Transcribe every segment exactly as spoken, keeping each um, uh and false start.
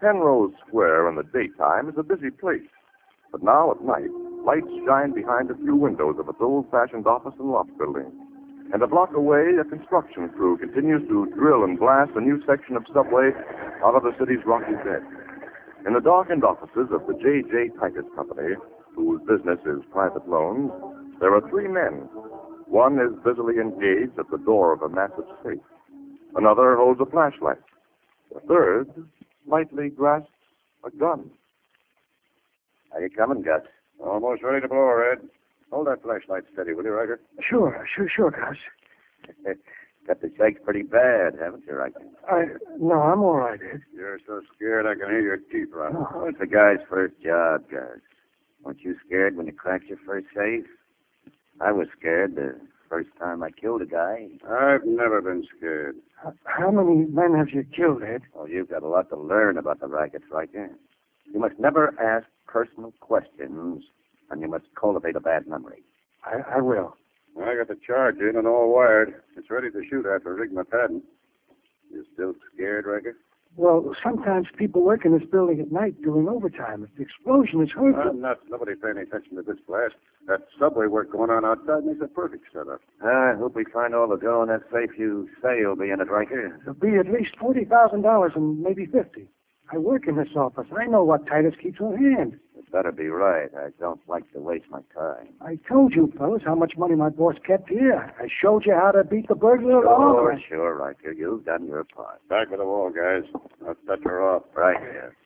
Penrose Square in the daytime is a busy place. But now at night, lights shine behind a few windows of its old-fashioned office and loft building. And a block away, a construction crew continues to drill and blast a new section of subway out of the city's rocky bed. In the darkened offices of the J J. Titus Company, whose business is private loans, there are three men. One is busily engaged at the door of a massive safe. Another holds a flashlight. The third lightly grasps a gun. How you coming, Gus? Almost ready to blow, Red. Hold that flashlight steady, will you, Riker? Sure, sure, sure, Gus. Got the shakes pretty bad, haven't you, Riker? I, no, I'm all right, Ed. You're so scared I can hear your teeth rattle. Oh, it's a guy's first job, Gus. Weren't you scared when you cracked your first safe? I was scared the first time I killed a guy. I've never been scared. H- How many men have you killed, Ed? Oh, you've got a lot to learn about the rackets, Riker. You must never ask personal questions, and you must cultivate a bad memory. I, I will. I got the charge in and all wired. It's ready to shoot after rig my patent. You still scared, Riker? Well, sometimes people work in this building at night doing overtime. If the explosion is heard... I'm not. Nobody paying any attention to this blast. That subway work going on outside makes a perfect setup. I hope we find all the dough in that safe you say will be in it, Riker. There'll be at least forty thousand dollars and maybe fifty. I work in this office. I know what Titus keeps on hand. It better be right. I don't like to waste my time. I told you, fellas, how much money my boss kept here. I showed you how to beat the burglar at all. Sure, sure, Riker. You've done your part. Back with the wall, guys. I'll set her off. Right here.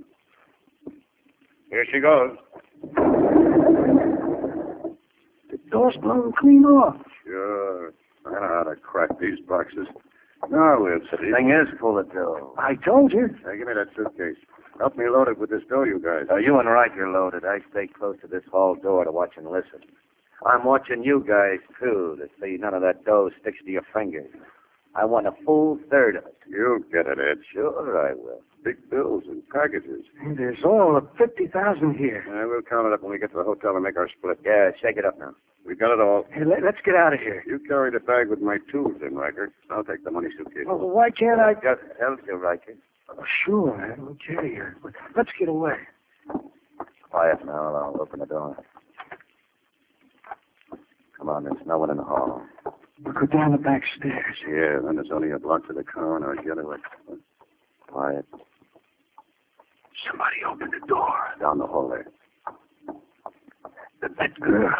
Here she goes. The door's blown clean off. Sure. I know how to crack these boxes. Now we'll see. The thing is full of dough. I told you. Hey, give me that suitcase. Help me load it with this dough, you guys. Uh, you and Riker loaded. I stay close to this hall door to watch and listen. I'm watching you guys, too, to see none of that dough sticks to your fingers. I want a full third of it. You'll get it, Ed. Sure I will. Big bills and packages. There's all of fifty thousand here. Uh, we'll count it up when we get to the hotel and make our split. Yeah, shake it up now. We got it all. Hey, let, let's get out of here. You carry the bag with my tools in, Riker. I'll take the money suitcase. Well, why can't I... Just help you, Riker. Oh, sure, Ed. Okay. uh, Let's get away. Quiet now. I'll open the door. Come on, there's no one in the hall. We'll go down the back stairs. Yeah, then there's only a block to the car and I'll get away. Quiet. Somebody opened the door. Down the hall there. That, that girl.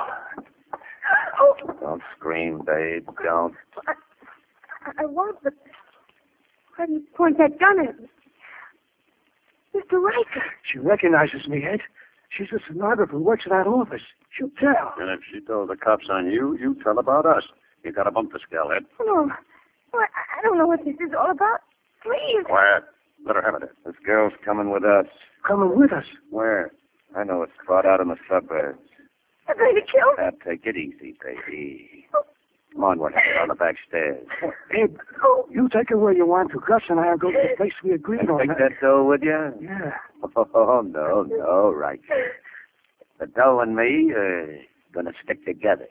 Don't scream, babe. Don't. I, I won't, but why do you point that gun at me? Mister Riker. She recognizes me, Ed. She's a stenographer who works in that office. She'll tell. And if she told the cops on you, you tell about us. You got a bump to scale, Ed. No, no I, I don't know what this is all about. Please. Quiet. Let her have it. This girl's coming with us. Coming with us. Where? I know it's spot out in the suburbs. They're going to kill me. Now, take it easy, baby. Come on, we're headed on the back stairs. Ed, you take her where you want to. Gus and I'll go to the place we agreed on. Take that dough with you? Yeah. Oh, no, no, right. The dough and me are going to stick together.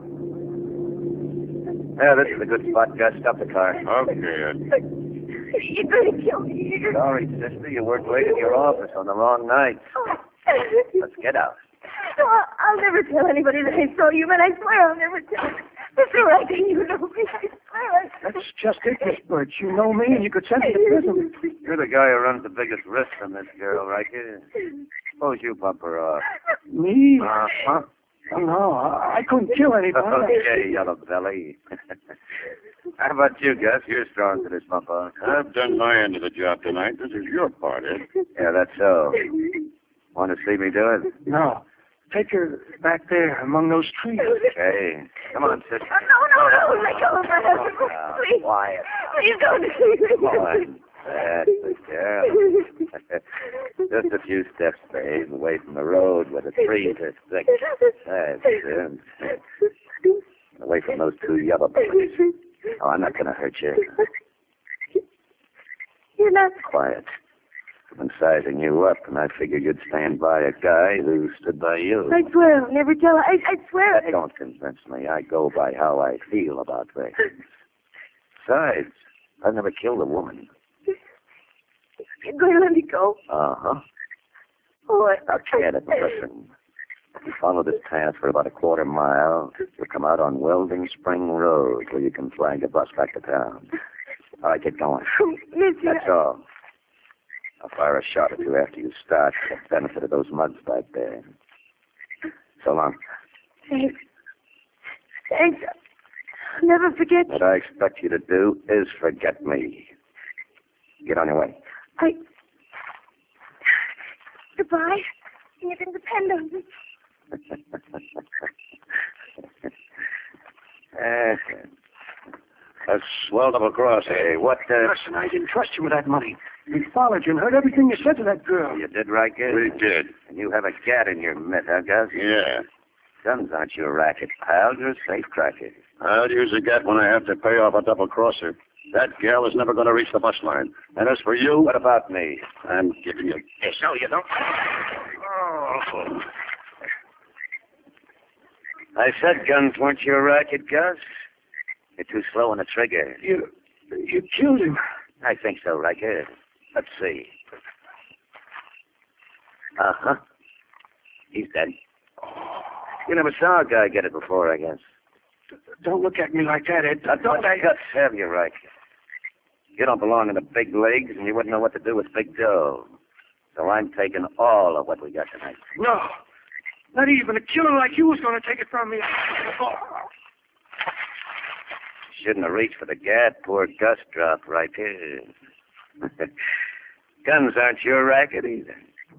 Yeah, this is a good spot, Gus. Stop the car. Okay, Ed. You're going to kill me. Sorry, sister. You worked late in your office on the wrong night. Let's get out. No, I'll, I'll never tell anybody that I saw you, but I swear I'll never tell. Mister Riker, you know me. I swear I... That's just it, Miss Birch. You know me, and you could send me to prison. You're the guy who runs the biggest risk from this girl, Riker. Suppose you bump her off. Me? Uh-huh. Oh, no, I, I couldn't kill anybody. Okay, yellow belly. How about you, Gus? You're strong for this bump off. I've done my end of the job tonight. This is your part, Ed. Yeah, that's so. Want to see me do it? No. Take her back there among those trees. Okay. Come on, sister. No, no, no. Let go of my husband. Now, Please. quiet. Please don't leave me. Come on. That's the girl. Just a few steps, babe, away from the road where the trees are thick. That's it. Away from those two yellow bellies. Oh, I'm not going to hurt you. You're not... Quiet. I've been sizing you up, and I figured you'd stand by a guy who stood by you. I swear I'll never tell. I, I swear... That don't convince me. I go by how I feel about things. Besides, I've never killed a woman. You're going to let me go? Uh-huh. Oh, I... Okay, listen, listen. You follow this path for about a quarter mile. You'll come out on Welding Spring Road, where you can flag a bus back to town. All right, get going. Missy, That's all. I'll fire a shot or two after you start for the benefit of those mugs back there. So long. Thanks. Thanks. I'll never forget What I expect you to do is forget me. Get on your way. I... Goodbye. You can depend on me. uh, That's swell double cross. Hey, what, uh... Listen, I didn't trust you with that money. We followed you and heard everything you said to that girl. You did right, Gus? We did. And you have a gat in your mitt, huh, Gus? Yeah. Guns aren't your racket, pal. You're a safe cracker. I'll use a gat when I have to pay off a double crosser. That gal is never going to reach the bus line. And as for you... What about me? I'm giving you... Yes, no, you don't. Oh. I said guns weren't your racket, Gus. You're too slow on the trigger. You... you killed him. I think so, Riker. Let's see. Uh-huh. He's dead. You never saw a guy get it before, I guess. Don't look at me like that, Ed. Not Don't much I... guts have you, Riker. You don't belong in the big leagues, and you wouldn't know what to do with big dough. So I'm taking all of what we got tonight. No. Not even a killer like you was going to take it from me. Oh. Shouldn't have reached for the gat. Poor Gus dropped right here. Guns aren't your racket either.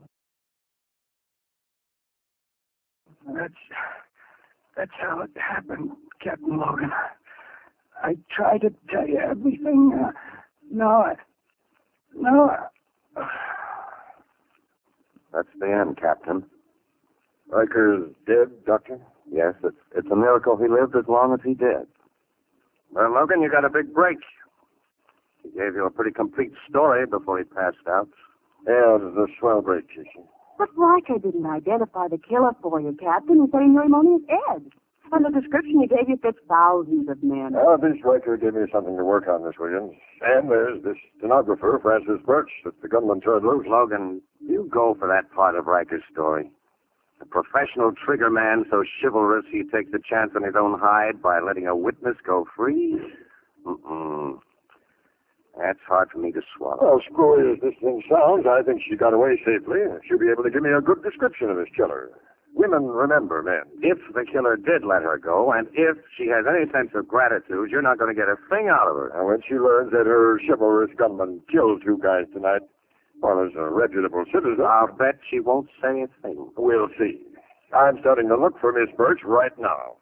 That's... that's how it happened, Captain Logan. I tried to tell you everything. Uh, no, I... No, I... That's the end, Captain. Riker's dead, Doctor? Yes, it's, it's a miracle he lived as long as he did. Well, Logan, you got a big break. He gave you a pretty complete story before he passed out. Yeah, it was a swell break, Casey. But Riker didn't identify the killer for you, Captain. He said he knew him only as Ed. And the description you gave you fits thousands of men. Well, at least Riker gave me something to work on, Miss Williams. And there's this stenographer, Francis Birch, that the gunman turned loose. Logan, you go for that part of Riker's story. A professional trigger man so chivalrous he takes a chance on his own hide by letting a witness go free? Mm-mm. That's hard for me to swallow. Well, screwy as this thing sounds, I think she got away safely. She'll be able to give me a good description of this killer. Women remember men. If the killer did let her go, and if she has any sense of gratitude, you're not going to get a thing out of her. And when she learns that her chivalrous gunman killed two guys tonight, well, as a reputable citizen, I'll bet she won't say a thing. We'll see. I'm starting to look for Miss Birch right now.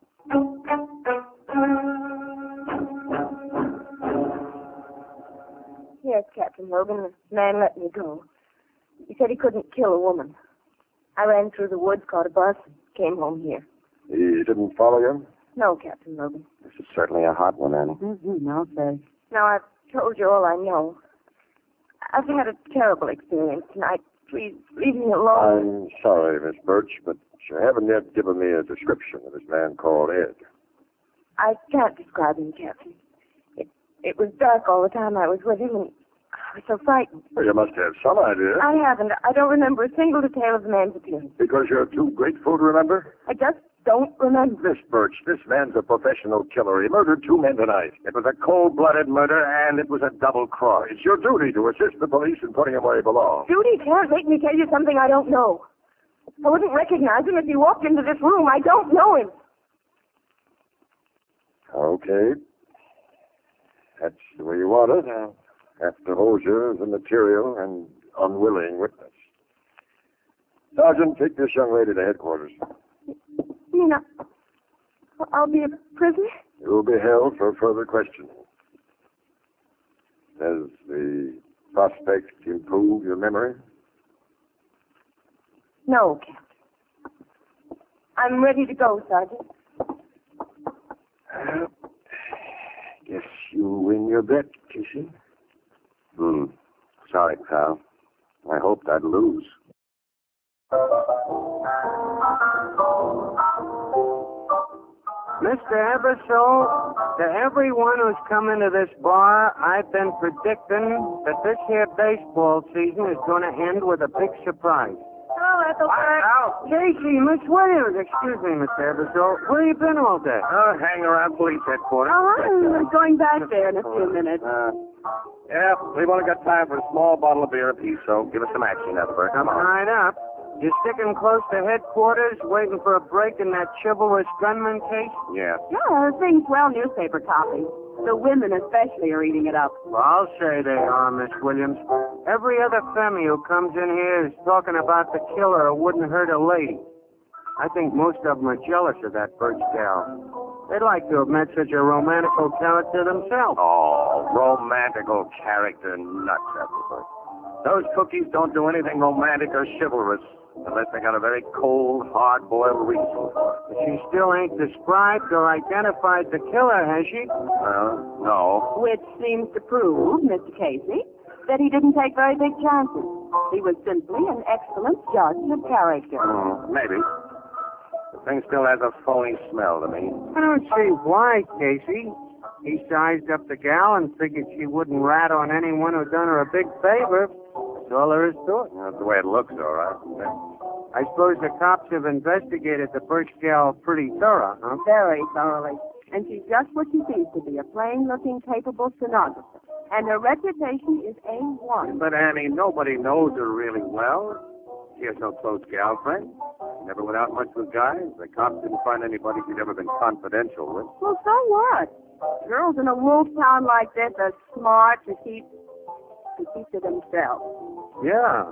Yes, Captain Logan, the man let me go. He said he couldn't kill a woman. I ran through the woods, caught a bus, and came home here. He didn't follow you? No, Captain Logan. This is certainly a hot one, Annie. Mm-hmm, I'll say. Now, I've told you all I know. I've had a terrible experience tonight. Please, leave me alone. I'm sorry, Miss Birch, but you haven't yet given me a description of this man called Ed. I can't describe him, Captain. It, it was dark all the time I was with him, and I was so frightened. Well, you must have some idea. I haven't. I don't remember a single detail of the man's appearance. Because you're too grateful to remember? I just don't remember. Miss Birch, this man's a professional killer. He murdered two men tonight. It was a cold-blooded murder, and it was a double cross. It's your duty to assist the police in putting him where he belongs. Duty can't make me tell you something I don't know. I wouldn't recognize him if he walked into this room. I don't know him. Okay. That's the way you want it. Uh, after Hosier is a material and unwilling witness. Sergeant, take this young lady to headquarters. You mean I, I'll be a prisoner? You will be held for further questioning. Does the prospect improve your memory? No, Captain. I'm ready to go, Sergeant. Uh, guess you win your bet, Casey. Hmm. Sorry, pal. I hoped I'd lose. Mister Ebersole, to everyone who's come into this bar, I've been predicting that this here baseball season is going to end with a big surprise. Hello, Ethelbert. Casey, Miss Williams, excuse me, Mister Ebersole. Where you been all day? Oh, hang around police headquarters. Oh, I'm going back there in a few minutes. Uh, yeah, we've only got time for a small bottle of beer apiece, so give us some action, Ethelbert. Come on. Right up. You sticking close to headquarters, waiting for a break in that chivalrous gunman case? Yeah. Yeah, the thing's well newspaper copy. The women especially are eating it up. Well, I'll say they are, Miss Williams. Every other femme who comes in here is talking about the killer who wouldn't hurt a lady. I think most of them are jealous of that Birch gal. They'd like to have met such a romantical character themselves. Oh, romantical character nuts, Ethelbert. Those cookies don't do anything romantic or chivalrous unless they got a very cold, hard-boiled reason for it. But she still ain't described or identified the killer, has she? Well, no. Which seems to prove, Mister Casey, that he didn't take very big chances. He was simply an excellent judge of character. Hmm, maybe. The thing still has a phony smell to me. I don't see why, Casey. He sized up the gal and figured she wouldn't rat on anyone who done her a big favor. That's all there is to it. That's the way it looks, all right. I suppose the cops have investigated the Birch gal pretty thorough, huh? Very thoroughly. And she's just what she seems to be, a plain-looking, capable stenographer. And her reputation is A one. But, Annie, nobody knows her really well. She has no close gal friend. Never went out much with guys. The cops didn't find anybody she'd ever been confidential with. Well, so what? Girls in a wolf town like this are smart to keep to keep to themselves. Yeah.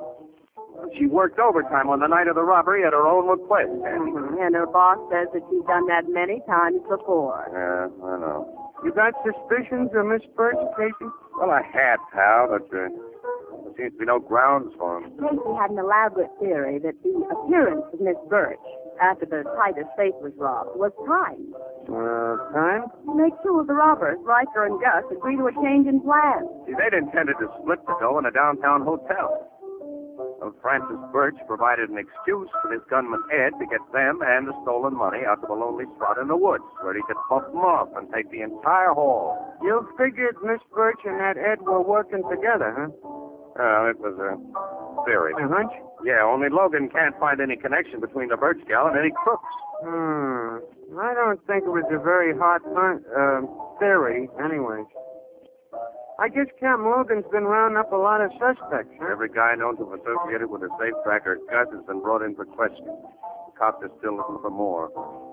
She worked overtime on the night of the robbery at her own request, Annie. And her boss says that she's done that many times before. Yeah, I know. You got suspicions of Miss Birch, Casey? Well, I had, pal, but uh, there seems to be no grounds for him. Casey had an elaborate theory that the appearance of Miss Birch after the Titus safe was robbed was timed. Uh, time? To make two of the robbers, Riker and Gus, agree to a change in plans. See, they'd intended to split the dough in a downtown hotel. Well, Francis Birch provided an excuse for this gunman Ed to get them and the stolen money out of a lonely spot in the woods where he could bump them off and take the entire haul. You figured Miss Birch and that Ed were working together, huh? Well, it was a theory. A hunch? Yeah, only Logan can't find any connection between the Birch gal and any crooks. Hmm. I don't think it was a very hot hunt, uh, theory, anyways. I guess Captain Logan's been rounding up a lot of suspects, huh? Every guy known to have associated with a safe cracker Gus has been brought in for questioning. The cops are still looking for more.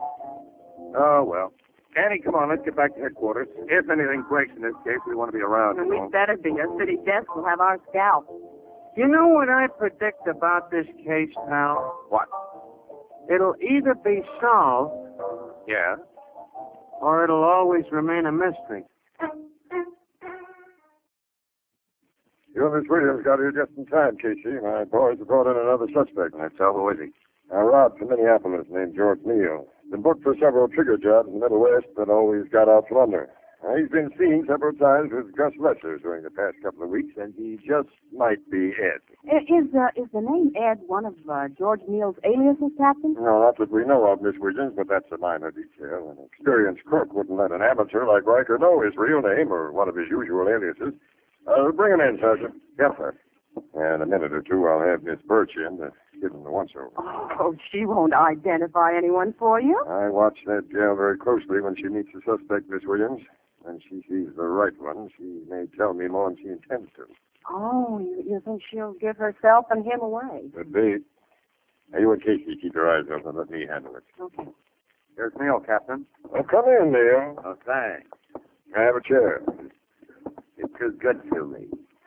Oh, well. Annie, come on, let's get back to headquarters. If anything breaks in this case, we want to be around. And you we'd know. better be. A city desk will have our scalp. You know what I predict about this case, pal? What? It'll either be solved Yeah? or it'll always remain a mystery. You and Miss Williams got here just in time, Casey. My boys have brought in another suspect. That's so. Who is he? A Rod from Minneapolis named George Neal. Been booked for several trigger jobs in the Middle West, but always got out from under. Uh, he's been seen several times with Gus Lesser during the past couple of weeks, and he just might be Ed. Is, uh, is the name Ed one of uh, George Neal's aliases, Captain? No, not that we know of, Miss Williams, but that's a minor detail. An experienced crook wouldn't let an amateur like Riker know his real name or one of his usual aliases. Uh, bring him in, Sergeant. Yes, sir. In a minute or two, I'll have Miss Birch in to give him the once-over. Oh, she won't identify anyone for you. I watch that gal very closely when she meets the suspect, Miss Williams. When she sees the right one, she may tell me more than she intends to. Oh, you, you think she'll give herself and him away? Could be. Now, you and Casey keep your eyes open and let me handle it. Okay. Here's Neil, Captain. Well, come in, Neil. Oh, thanks. Have a chair. You're too good to me.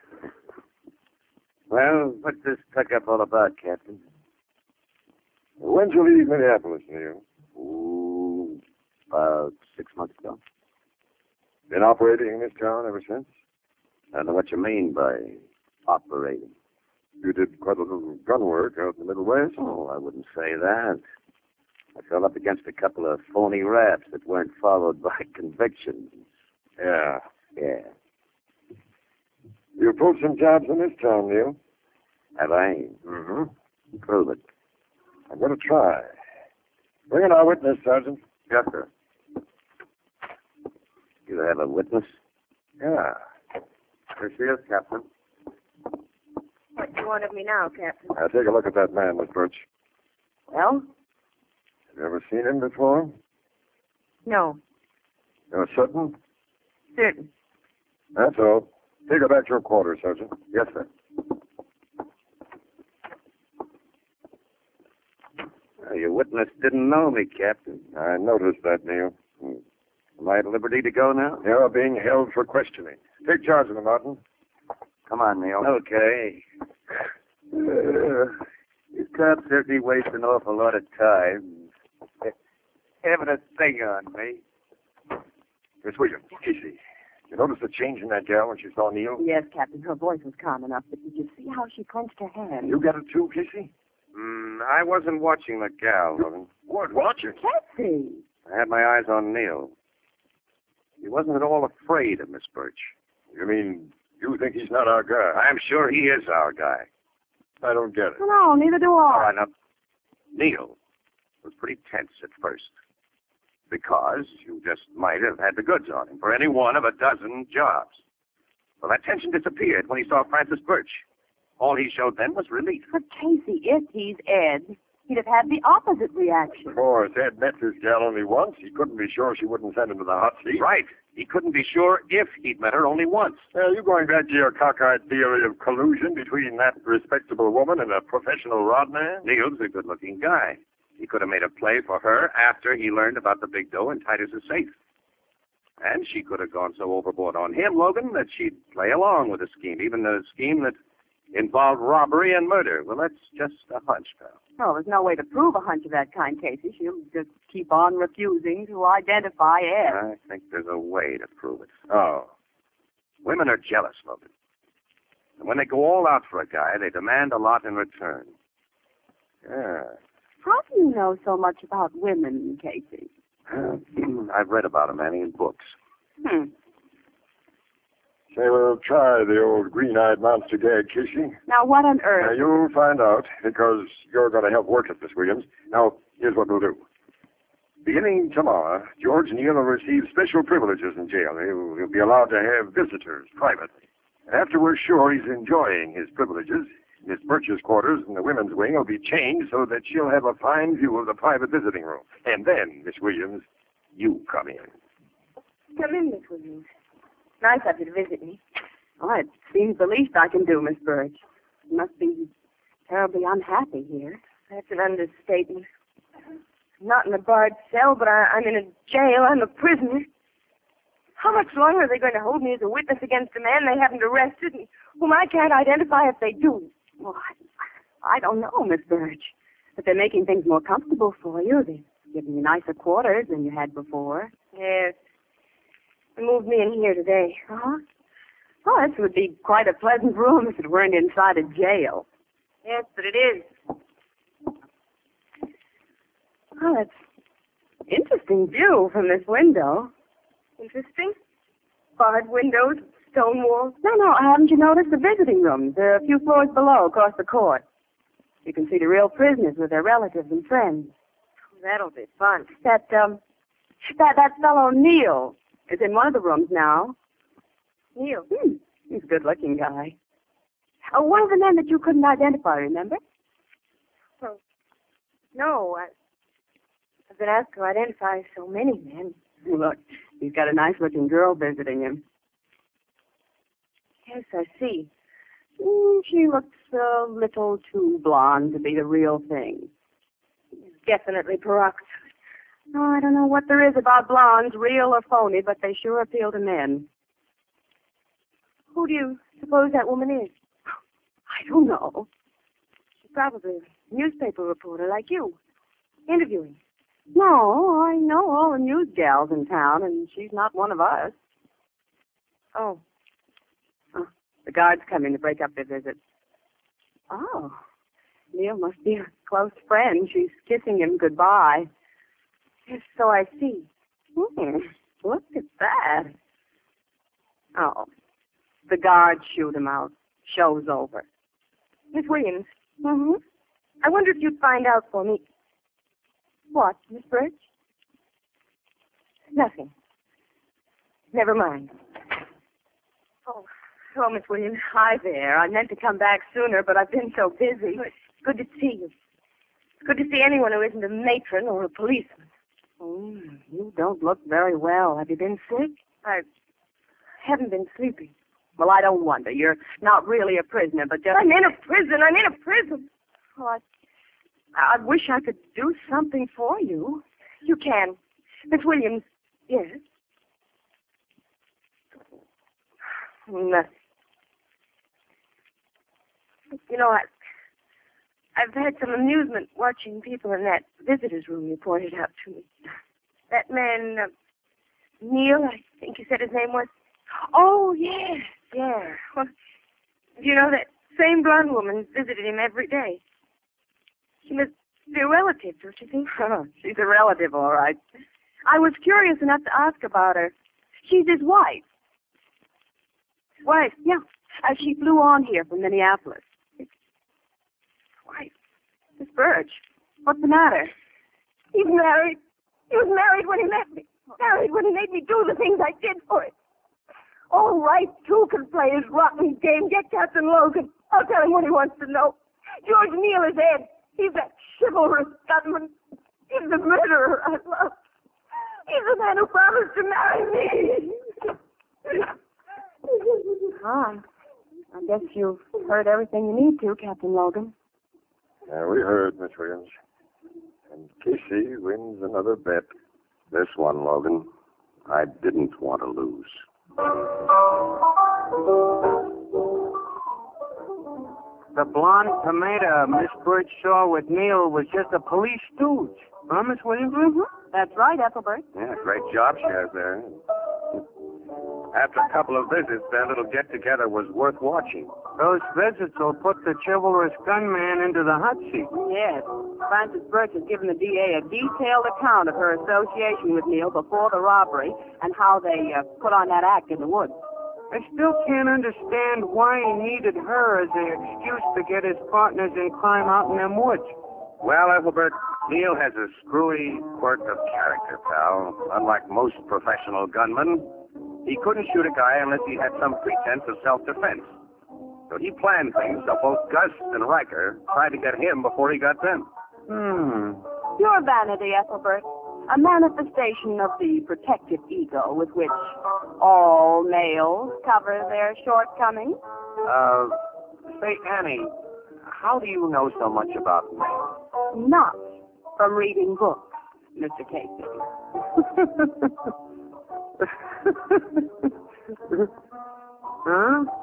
Well, what's this pickup all about, Captain? When'd you leave Minneapolis, Neil? Ooh, about six months ago. Been operating in this town ever since? I don't know what you mean by operating. You did quite a little gun work out in the Middle West? Oh, I wouldn't say that. I fell up against a couple of phony raps that weren't followed by convictions. Yeah. Yeah. You pulled some jobs in this town, Neil. Have I? Mm-hmm. Prove it. I'm going to try. Bring in our witness, Sergeant. Yes, sir. You have a witness? Yeah. Here she is, Captain. What do you want of me now, Captain? Now, take a look at that man, Miss Birch. Well? Have you ever seen him before? No. You're certain? Certain. That's all. Take her back to her quarters, Sergeant. Yes, sir. Well, your witness didn't know me, Captain. I noticed that, Neil. Am I at liberty to go now? You're being held for questioning. Take charge of him, Martin. Come on, Neil. Okay. Uh, these cops certainly waste an awful lot of time having a thing on me. Miss Williams, Casey, you notice the change in that gal when she saw Neil? Yes, Captain. Her voice was calm enough, but did you see how she clenched her hand? You got it too, Casey? Mm, I wasn't watching the gal, Logan. What, watching? Casey! I had my eyes on Neil. He wasn't at all afraid of Miss Birch. You mean you think he's not our guy? I'm sure he is our guy. I don't get it. No, neither do All I. right, now, Neil was pretty tense at first. Because you just might have had the goods on him for any one of a dozen jobs. Well, that tension disappeared when he saw Francis Birch. All he showed then was relief. But Casey, if he's Ed, he'd have had the opposite reaction. Of course, Ed met this gal only once. He couldn't be sure she wouldn't send him to the hot seat. Right. He couldn't be sure if he'd met her only once. Well, you going back to your cockeyed theory of collusion between that respectable woman and a professional rodman? Neil's a good-looking guy. He could have made a play for her after he learned about the big dough in Titus's safe. And she could have gone so overboard on him, Logan, that she'd play along with the scheme, even the scheme that involved robbery and murder. Well, that's just a hunch, pal. Oh, there's no way to prove a hunch of that kind, Casey. She'll just keep on refusing to identify Ed. I think there's a way to prove it. Oh. Women are jealous, Logan. And when they go all out for a guy, they demand a lot in return. Yeah. How do you know so much about women, Casey? I've read about them, Annie, in books. Hmm. Say, we'll try the old green-eyed monster gag, Casey. Now, what on Now, earth? you'll find out, because you're going to help work it, Miss Williams. Now, here's what we'll do. Beginning tomorrow, George Neal will receive special privileges in jail. He'll, he'll be allowed to have visitors privately. And after we're sure he's enjoying his privileges, Miss Birch's quarters in the women's wing will be changed so that she'll have a fine view of the private visiting room. And then, Miss Williams, you come in. Come in, Miss Williams. Nice of you to visit me. Oh, it seems the least I can do, Miss Birch. You must be terribly unhappy here. That's an understatement. I'm not in a barred cell, but I, I'm in a jail. I'm a prisoner. How much longer are they going to hold me as a witness against a man they haven't arrested and whom I can't identify if they do? Well, I, I don't know, Miss Birch. But they're making things more comfortable for you. They're giving you nicer quarters than you had before. Yes. They moved me in here today. Uh-huh. Oh, this would be quite a pleasant room if it weren't inside a jail. Yes, but it is. Oh, that's interesting view from this window. Interesting. Barred windows, stone walls. No, no, haven't you noticed the visiting rooms? They're a few floors below, across the court. You can see the real prisoners with their relatives and friends. That'll be fun. That, um, that, that fellow Neil is in one of the rooms now. Neil. Hmm. He's a good-looking guy. Oh, one of the men that you couldn't identify, remember? Well, no, I, I've been asked to identify so many men. Look, he's got a nice-looking girl visiting him. Yes, I see. Mm, she looks a little too blonde to be the real thing. Definitely peroxide. Oh, I don't know what there is about blondes, real or phony, but they sure appeal to men. Who do you suppose that woman is? I don't know. She's probably a newspaper reporter like you, interviewing. No, I know all the news gals in town, and she's not one of us. Oh. Oh, the guards come in to break up their visit. Oh, Neil must be a close friend. She's kissing him goodbye. Yes, so I see. Hmm, look at that. Oh, the guards shoot him out. Show's over. Miss Williams, Mm-hmm. I wonder if you'd find out for me. What, Miss Birch? Nothing. Never mind. Oh, oh, Miss Williams. Hi there. I meant to come back sooner, but I've been so busy. It's good to see you. It's good to see anyone who isn't a matron or a policeman. Oh, you don't look very well. Have you been sick? I haven't been sleeping. Well, I don't wonder. You're not really a prisoner, but just... I'm in a prison. I'm in a prison. Oh, I, I wish I could do something for you. You can. Miss Williams. Yes? Nothing. You know, I, I've had some amusement watching people in that visitor's room you pointed out to me. That man, uh, Neil, I think you said his name was. Oh, yes, yeah. Well, you know, that same blonde woman visited him every day. She must be a relative, don't you think? Oh, she's a relative, all right. I was curious enough to ask about her. She's his wife. Wife? Yeah. Uh, she flew on here from Minneapolis. Wife? Miss Birch, what's the matter? He's married. He was married when he met me. Married when he made me do the things I did for him. All right, too, can play his rotten game. Get Captain Logan. I'll tell him what he wants to know. George Neal is dead. He's that chivalrous gunman. He's the murderer I love. He's the man who promised to marry me. Ah, I guess you've heard everything you need to, Captain Logan. Yeah, we heard, Miss Williams. And Casey wins another bet. This one, Logan, I didn't want to lose. The blonde tomato Miss Birch saw with Neil was just a police stooge. Huh, Miss Williams? Mm-hmm. That's right, Ethelbert. Yeah, great job she has there. After a couple of visits, their little get-together was worth watching. Those visits will put the chivalrous gunman into the hot seat. Yes. Frances Birch has given the D A a detailed account of her association with Neil before the robbery and how they uh, put on that act in the woods. I still can't understand why he needed her as an excuse to get his partners in crime out in them woods. Well, Ethelbert, Neil has a screwy quirk of character, pal. Unlike most professional gunmen, he couldn't shoot a guy unless he had some pretense of self-defense. So he planned things so both Gus and Riker tried to get him before he got them. Hmm. Pure vanity, Ethelbert. A manifestation of the protective ego with which all males cover their shortcomings. Uh, say, Annie, how do you know so much about men? Not from reading books, Mister Casey. Huh?